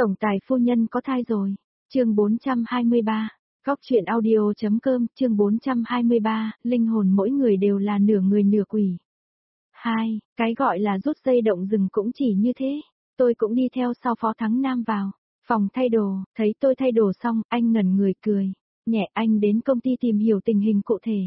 Tổng tài phu nhân có thai rồi. Chương 423. Góc truyện audio.com, chương 423, linh hồn mỗi người đều là nửa người nửa quỷ. 2. Cái gọi là rút dây động rừng cũng chỉ như thế. Tôi cũng đi theo sau Phó Thắng Nam vào phòng thay đồ, thấy tôi thay đồ xong, anh ngẩn người cười. Nhẹ, anh đến công ty tìm hiểu tình hình cụ thể.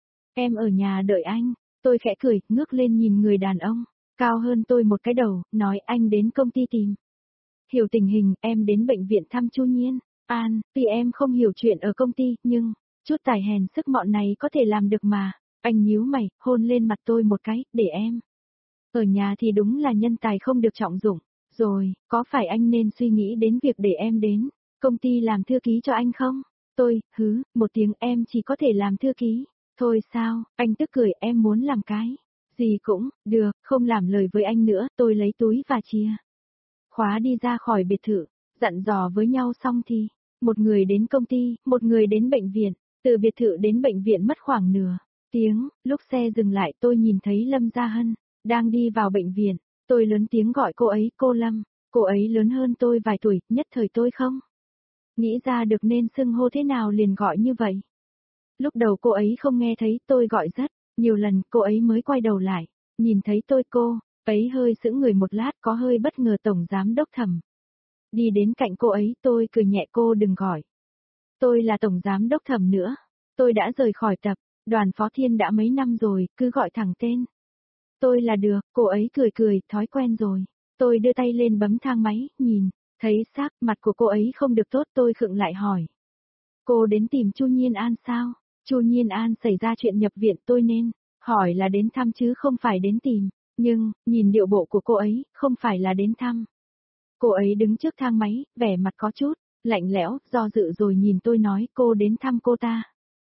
Em ở nhà đợi anh. Tôi khẽ cười, ngước lên nhìn người đàn ông cao hơn tôi một cái đầu, nói anh đến công ty tìm hiểu tình hình, em đến bệnh viện thăm Chu Nhiên An, tuy em không hiểu chuyện ở công ty, nhưng chút tài hèn sức mọn này có thể làm được mà. Anh nhíu mày, hôn lên mặt tôi một cái, để em. Ở nhà thì đúng là nhân tài không được trọng dụng. Rồi, có phải anh nên suy nghĩ đến việc để em đến công ty làm thư ký cho anh không? Tôi, một tiếng, em chỉ có thể làm thư ký. Thôi sao, anh tức cười, em muốn làm cái gì cũng, được, không làm lời với anh nữa, tôi lấy túi và chìa khóa đi ra khỏi biệt thự, dặn dò với nhau xong thì, một người đến công ty, một người đến bệnh viện, từ biệt thự đến bệnh viện mất khoảng nửa tiếng, lúc xe dừng lại tôi nhìn thấy Lâm Gia Hân, đang đi vào bệnh viện, tôi lớn tiếng gọi cô ấy, cô Lâm, cô ấy lớn hơn tôi vài tuổi, nhất thời tôi không nghĩ ra được nên xưng hô thế nào liền gọi như vậy. Lúc đầu cô ấy không nghe thấy tôi gọi rất nhiều lần, cô ấy mới quay đầu lại, nhìn thấy tôi cô ấy hơi sững người một lát, có hơi bất ngờ. Tổng giám đốc Thẩm. Đi đến cạnh cô ấy, tôi cười nhẹ, cô đừng gọi tôi là tổng giám đốc Thẩm nữa. Tôi đã rời khỏi tập đoàn Phó Thiên đã mấy năm rồi, cứ gọi thẳng tên tôi là được. Cô ấy cười, thói quen rồi. Tôi đưa tay lên bấm thang máy, nhìn thấy sắc mặt của cô ấy không được tốt, tôi khựng lại hỏi. Cô đến tìm Chu Nhiên An sao? Chu Nhiên An xảy ra chuyện nhập viện, tôi nên hỏi là đến thăm chứ không phải đến tìm. Nhưng, nhìn điệu bộ của cô ấy, không phải là đến thăm. Cô ấy đứng trước thang máy, vẻ mặt có chút lạnh lẽo, do dự rồi nhìn tôi nói, cô đến thăm cô ta.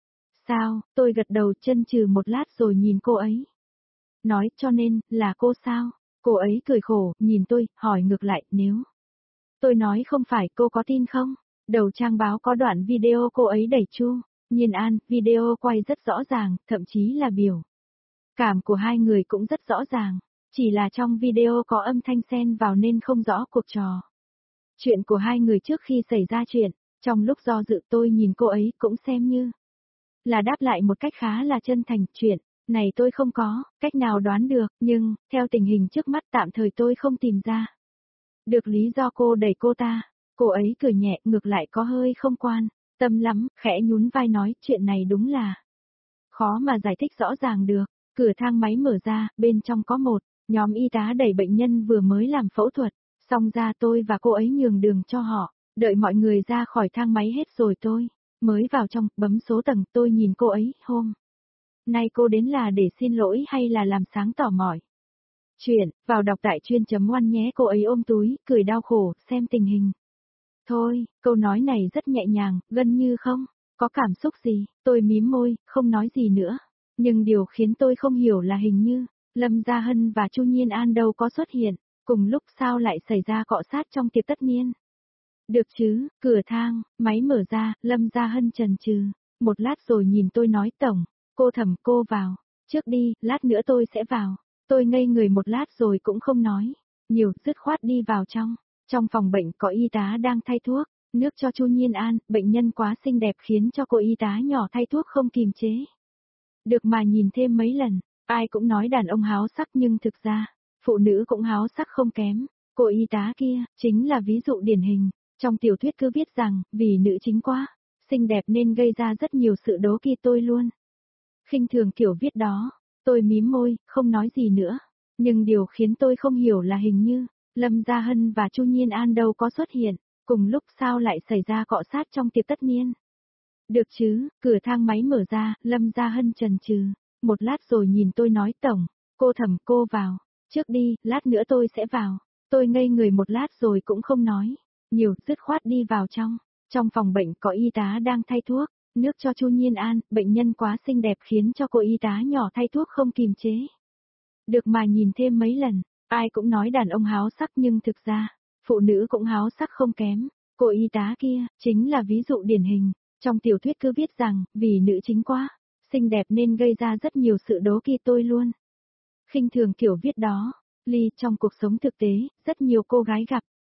Sao? Tôi gật đầu, chân chừ một lát rồi nhìn cô ấy. Nói, cho nên, là cô sao? Cô ấy cười khổ, nhìn tôi, hỏi ngược lại, nếu tôi nói không phải, cô có tin không? Đầu trang báo có đoạn video cô ấy đẩy Chu Nhiên An, video quay rất rõ ràng, thậm chí là biểu cảm của hai người cũng rất rõ ràng, chỉ là trong video có âm thanh xen vào nên không rõ cuộc trò chuyện của hai người trước khi xảy ra chuyện. Trong lúc do dự tôi nhìn cô ấy cũng xem như là đáp lại một cách khá là chân thành. Chuyện này tôi không có cách nào đoán được, nhưng theo tình hình trước mắt tạm thời tôi không tìm ra được lý do cô đẩy cô ta. Cô ấy cười nhẹ, ngược lại có hơi không quan tâm lắm, khẽ nhún vai nói, chuyện này đúng là khó mà giải thích rõ ràng được. Cửa thang máy mở ra, bên trong có một nhóm y tá đẩy bệnh nhân vừa mới làm phẫu thuật xong ra. Tôi và cô ấy nhường đường cho họ, đợi mọi người ra khỏi thang máy hết rồi tôi mới vào trong, bấm số tầng. Tôi nhìn cô ấy, hôm nay cô đến là để xin lỗi hay là làm sáng tỏ mọi chuyện? Vào đọc tại chuyên.one nhé. Cô ấy ôm túi, cười đau khổ, xem tình hình thôi. Câu nói này rất nhẹ nhàng, gần như không có cảm xúc gì. Tôi mím môi, không nói gì nữa. Nhưng điều khiến tôi không hiểu là hình như Lâm Gia Hân và Chu Nhiên An đâu có xuất hiện cùng lúc, sao lại xảy ra cọ sát trong tiệc tất niên. Được chứ? Cửa thang máy mở ra, Lâm Gia Hân chần chừ một lát rồi nhìn tôi nói, tổng cô Thẩm, cô vào trước đi, lát nữa tôi sẽ vào. Tôi ngây người một lát rồi cũng không nói nhiều, dứt khoát đi vào trong. Trong phòng bệnh có y tá đang thay thuốc nước cho Chu Nhiên An. Bệnh nhân quá xinh đẹp khiến cho cô y tá nhỏ thay thuốc không kìm chế được mà nhìn thêm mấy lần. Ai cũng nói đàn ông háo sắc, nhưng thực ra phụ nữ cũng háo sắc không kém. Cô y tá kia chính là ví dụ điển hình. Trong tiểu thuyết cứ viết rằng vì nữ chính quá xinh đẹp nên gây ra rất nhiều sự đố kỵ. Tôi luôn khinh thường kiểu viết đó. Tôi mím môi, không nói gì nữa. Nhưng điều khiến tôi không hiểu là hình như Lâm Gia Hân và Chu Nhiên An đâu có xuất hiện cùng lúc, sao lại xảy ra cọ sát trong tiệc tất niên. Được chứ? Cửa thang máy mở ra, Lâm Gia Hân chần chừ một lát rồi nhìn tôi nói, tổng cô Thẩm, cô vào trước đi, lát nữa tôi sẽ vào. Tôi ngây người một lát rồi cũng không nói nhiều, dứt khoát đi vào trong. Trong phòng bệnh có y tá đang thay thuốc nước cho Chu Nhiên An. Bệnh nhân quá xinh đẹp khiến cho cô y tá nhỏ thay thuốc không kìm chế được mà nhìn thêm mấy lần. Ai cũng nói đàn ông háo sắc, nhưng thực ra phụ nữ cũng háo sắc không kém. Cô y tá kia chính là ví dụ điển hình. Trong tiểu thuyết cứ viết rằng vì nữ chính quá xinh đẹp nên gây ra rất nhiều sự đố kỵ. Tôi luôn khinh thường kiểu viết đó. Trong cuộc sống thực tế, rất nhiều cô gái gặp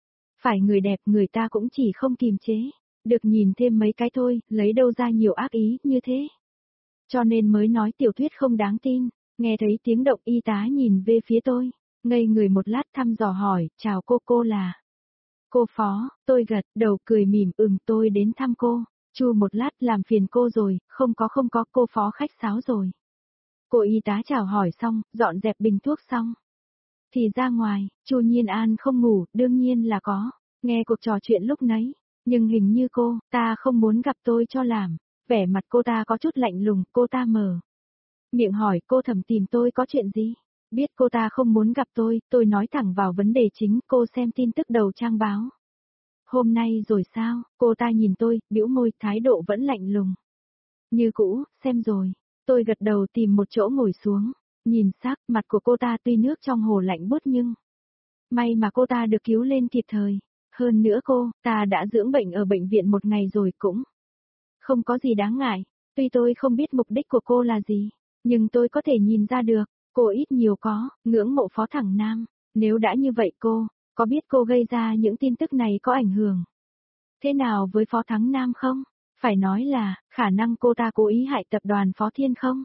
Phải người đẹp người ta cũng chỉ không kiềm chế. Được nhìn thêm mấy cái thôi, lấy đâu ra nhiều ác ý như thế. Cho nên mới nói tiểu thuyết không đáng tin. Nghe thấy tiếng động y tá nhìn về phía tôi. Ngây người một lát thăm dò hỏi, chào cô là. Cô Phó, tôi gật đầu cười mỉm tôi đến thăm cô. Chu một lát làm phiền cô rồi, không có cô Phó khách sáo rồi. Cô y tá chào hỏi xong, dọn dẹp bình thuốc xong. Thì ra ngoài, Chu Nhiên An không ngủ, đương nhiên là có. Nghe cuộc trò chuyện lúc nấy. Nhưng hình như cô, ta không muốn gặp tôi cho làm. Vẻ mặt cô ta có chút lạnh lùng, cô ta mở miệng hỏi cô Thẩm tìm tôi có chuyện gì? Biết cô ta không muốn gặp tôi nói thẳng vào vấn đề chính, cô xem tin tức đầu trang báo. Hôm nay rồi sao? Cô ta nhìn tôi, bĩu môi, thái độ vẫn lạnh lùng. Như cũ, xem rồi. Tôi gật đầu tìm một chỗ ngồi xuống. Nhìn sắc, mặt của cô ta tuy nước trong hồ lạnh buốt nhưng may mà cô ta được cứu lên kịp thời. Hơn nữa ta đã dưỡng bệnh ở bệnh viện một ngày rồi cũng không có gì đáng ngại. Tuy tôi không biết mục đích của cô là gì, nhưng tôi có thể nhìn ra được, cô ít nhiều có, ngưỡng mộ Phó Thẳng Nam. Nếu đã như vậy cô, có biết cô gây ra những tin tức này có ảnh hưởng thế nào với Phó Thắng Nam không? Phải nói là, khả năng cô ta cố ý hại tập đoàn Phó Thiên không?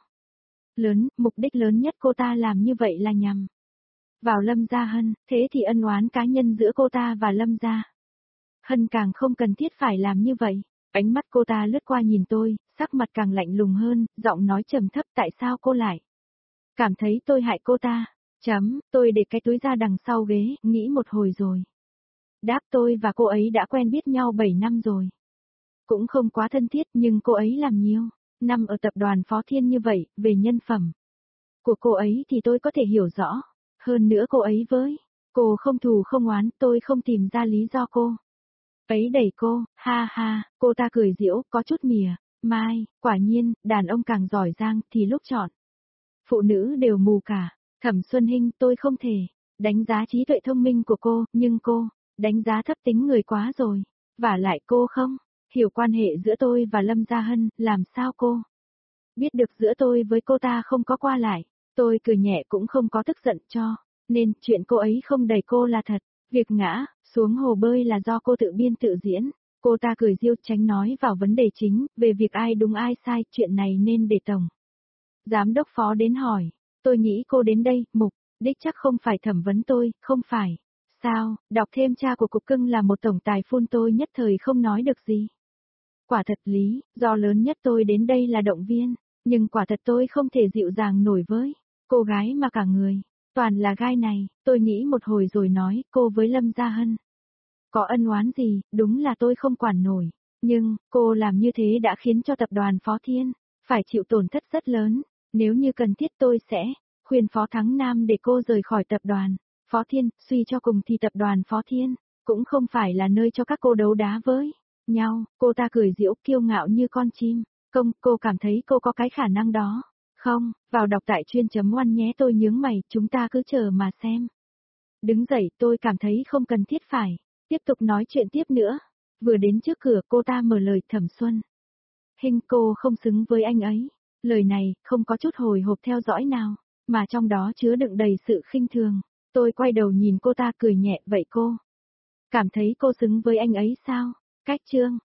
Mục đích lớn nhất cô ta làm như vậy là nhằm vào Lâm Gia Hân, thế thì ân oán cá nhân giữa cô ta và Lâm Gia Hân càng không cần thiết phải làm như vậy. Ánh mắt cô ta lướt qua nhìn tôi, sắc mặt càng lạnh lùng hơn, giọng nói trầm thấp tại sao cô lại cảm thấy tôi hại cô ta. Tôi để cái túi ra đằng sau ghế, nghĩ một hồi rồi. Đáp tôi và cô ấy đã quen biết nhau 7 năm rồi. Cũng không quá thân thiết nhưng cô ấy làm nhiều năm ở tập đoàn Phó Thiên như vậy, về nhân phẩm của cô ấy thì tôi có thể hiểu rõ. Hơn nữa cô ấy với cô không thù không oán, tôi không tìm ra lý do cô ấy đẩy cô, ha ha, cô ta cười giễu, có chút mỉa mai, quả nhiên, đàn ông càng giỏi giang thì lúc chọn phụ nữ đều mù cả. Thẩm Xuân Hinh, tôi không thể đánh giá trí tuệ thông minh của cô, nhưng cô đánh giá thấp tính người quá rồi. Vả lại cô không hiểu quan hệ giữa tôi và Lâm Gia Hân, làm sao cô biết được giữa tôi với cô ta không có qua lại. Tôi cười nhẹ cũng không có tức giận cho, nên chuyện cô ấy không đẩy cô là thật. Việc ngã xuống hồ bơi là do cô tự biên tự diễn. Cô ta cười giễu tránh nói vào vấn đề chính, về việc ai đúng ai sai, chuyện này nên để Tổng Giám đốc Phó đến hỏi. Tôi nghĩ cô đến đây, mục đích chắc không phải thẩm vấn tôi, không phải. Sao, đọc thêm cha của Cục Cưng là một tổng tài phun tôi nhất thời không nói được gì. Quả thật lý, do lớn nhất tôi đến đây là động viên, nhưng quả thật tôi không thể dịu dàng nổi với cô gái mà cả người toàn là gai này. Tôi nghĩ một hồi rồi nói, cô với Lâm Gia Hân có ân oán gì, đúng là tôi không quản nổi. Nhưng, cô làm như thế đã khiến cho tập đoàn Phó Thiên phải chịu tổn thất rất lớn. Nếu như cần thiết tôi sẽ khuyên Phó Thắng Nam để cô rời khỏi tập đoàn Phó Thiên, suy cho cùng thì tập đoàn Phó Thiên cũng không phải là nơi cho các cô đấu đá với nhau. Cô ta cười giễu kiêu ngạo như con chim. Cô cảm thấy cô có cái khả năng đó không? Vào đọc tại chuyên.oan nhé. Tôi nhướng mày, chúng ta cứ chờ mà xem. Đứng dậy, tôi cảm thấy không cần thiết phải tiếp tục nói chuyện tiếp nữa. Vừa đến trước cửa cô ta mở lời, Thẩm Xuân Hinh, cô không xứng với anh ấy. Lời này không có chút hồi hộp theo dõi nào, mà trong đó chứa đựng đầy sự khinh thường. Tôi quay đầu nhìn cô ta cười nhẹ, vậy cô cảm thấy cô xứng với anh ấy sao? Cách chương